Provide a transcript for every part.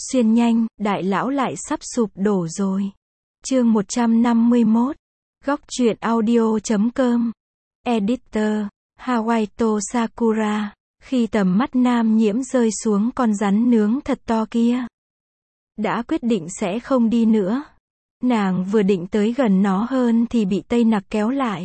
Xuyên nhanh, đại lão lại sắp sụp đổ rồi. Chương 151. Góc truyện audio.com. Editor Hawaito Sakura. Khi tầm mắt Nam Nhiễm rơi xuống con rắn nướng thật to kia, đã quyết định sẽ không đi nữa. Nàng vừa định tới gần nó hơn thì bị Tây Nặc kéo lại.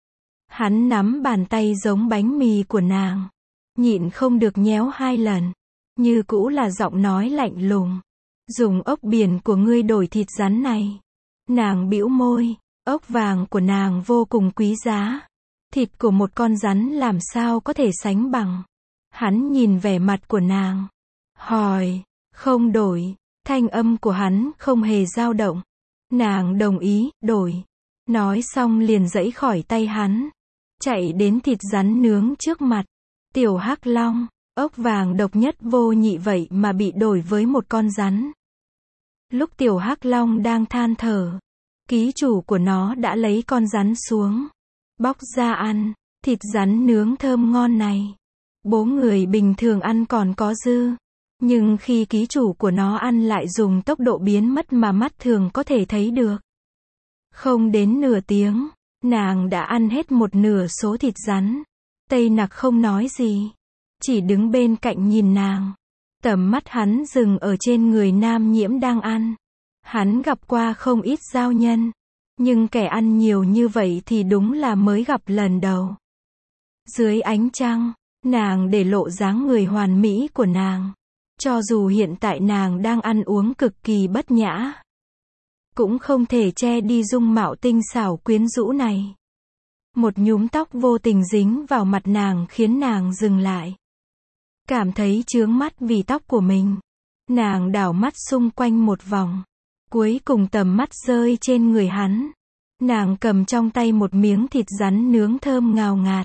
Hắn nắm bàn tay giống bánh mì của nàng, nhịn không được nhéo 2 lần. Như cũ là giọng nói lạnh lùng. Dùng ốc biển của ngươi đổi thịt rắn này. Nàng bĩu môi, ốc vàng của nàng vô cùng quý giá. Thịt của một con rắn làm sao có thể sánh bằng. Hắn nhìn vẻ mặt của nàng, hỏi, không đổi. Thanh âm của hắn không hề dao động. Nàng đồng ý, đổi. Nói xong liền giãy khỏi tay hắn, chạy đến thịt rắn nướng trước mặt. Tiểu Hắc Long, ốc vàng độc nhất vô nhị vậy mà bị đổi với một con rắn. Lúc Tiểu Hắc Long đang than thở, ký chủ của nó đã lấy con rắn xuống, bóc ra ăn. Thịt rắn nướng thơm ngon này, bố người bình thường ăn còn có dư, nhưng khi ký chủ của nó ăn lại dùng tốc độ biến mất mà mắt thường có thể thấy được. Không đến nửa tiếng, nàng đã ăn hết một nửa số thịt rắn. Tây Nặc không nói gì, chỉ đứng bên cạnh nhìn nàng. Tầm mắt hắn dừng ở trên người Nam Nhiễm đang ăn. Hắn gặp qua không ít giao nhân, nhưng kẻ ăn nhiều như vậy thì đúng là mới gặp lần đầu. Dưới ánh trăng, nàng để lộ dáng người hoàn mỹ của nàng. Cho dù hiện tại nàng đang ăn uống cực kỳ bất nhã, cũng không thể che đi dung mạo tinh xảo quyến rũ này. Một nhúm tóc vô tình dính vào mặt nàng khiến nàng dừng lại. Cảm thấy chướng mắt vì tóc của mình. Nàng đảo mắt xung quanh một vòng. Cuối cùng tầm mắt rơi trên người hắn. Nàng cầm trong tay một miếng thịt rắn nướng thơm ngào ngạt.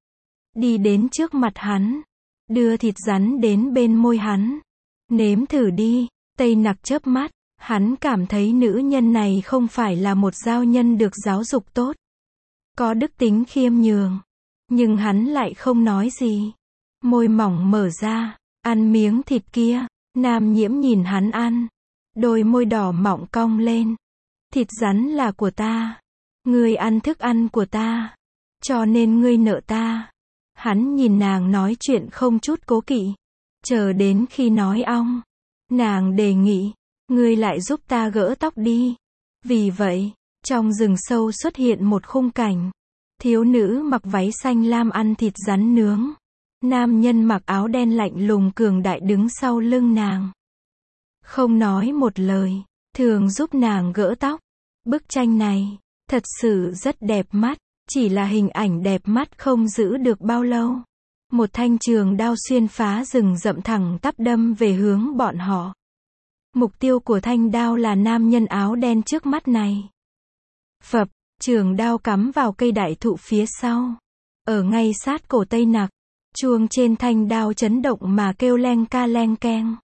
Đi đến trước mặt hắn, đưa thịt rắn đến bên môi hắn. Nếm thử đi. Tây Nặc chớp mắt. Hắn cảm thấy nữ nhân này không phải là một giao nhân được giáo dục tốt, có đức tính khiêm nhường. Nhưng hắn lại không nói gì. Môi mỏng mở ra, ăn miếng thịt kia. Nam Nhiễm nhìn hắn ăn, đôi môi đỏ mọng cong lên. Thịt rắn là của ta. Ngươi ăn thức ăn của ta, cho nên ngươi nợ ta. Hắn nhìn nàng nói chuyện không chút cố kỵ. Chờ đến khi nói ong, nàng đề nghị, ngươi lại giúp ta gỡ tóc đi. Vì vậy, trong rừng sâu xuất hiện một khung cảnh. Thiếu nữ mặc váy xanh lam ăn thịt rắn nướng. Nam nhân mặc áo đen lạnh lùng cường đại đứng sau lưng nàng. Không nói một lời, thường giúp nàng gỡ tóc. Bức tranh này, thật sự rất đẹp mắt. Chỉ là hình ảnh đẹp mắt không giữ được bao lâu. Một thanh trường đao xuyên phá rừng rậm thẳng tắp đâm về hướng bọn họ. Mục tiêu của thanh đao là nam nhân áo đen trước mắt này. Phập, trường đao cắm vào cây đại thụ phía sau. Ở ngay sát cổ Tây Nặc. Chuông trên thanh đao chấn động mà kêu leng ca leng keng.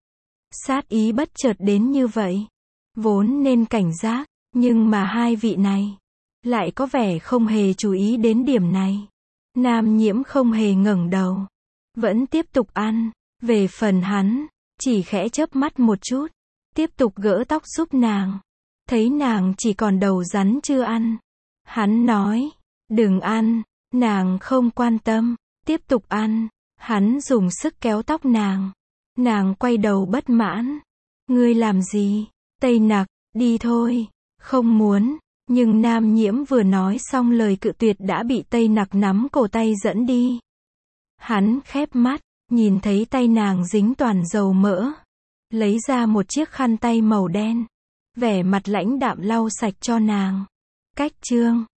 Sát ý bất chợt đến như vậy. Vốn nên cảnh giác, nhưng mà hai vị này lại có vẻ không hề chú ý đến điểm này. Nam Nhiễm không hề ngẩng đầu, vẫn tiếp tục ăn. Về phần hắn, chỉ khẽ chớp mắt một chút, tiếp tục gỡ tóc giúp nàng. Thấy nàng chỉ còn đầu rắn chưa ăn, hắn nói, đừng ăn. Nàng không quan tâm, tiếp tục ăn. Hắn dùng sức kéo tóc nàng. Nàng quay đầu bất mãn. Ngươi làm gì? Tây Nặc, đi thôi. Không muốn. Nhưng Nam Nhiễm vừa nói xong lời cự tuyệt đã bị Tây Nặc nắm cổ tay dẫn đi. Hắn khép mắt, nhìn thấy tay nàng dính toàn dầu mỡ. Lấy ra một chiếc khăn tay màu đen. Vẻ mặt lãnh đạm lau sạch cho nàng. Cách chương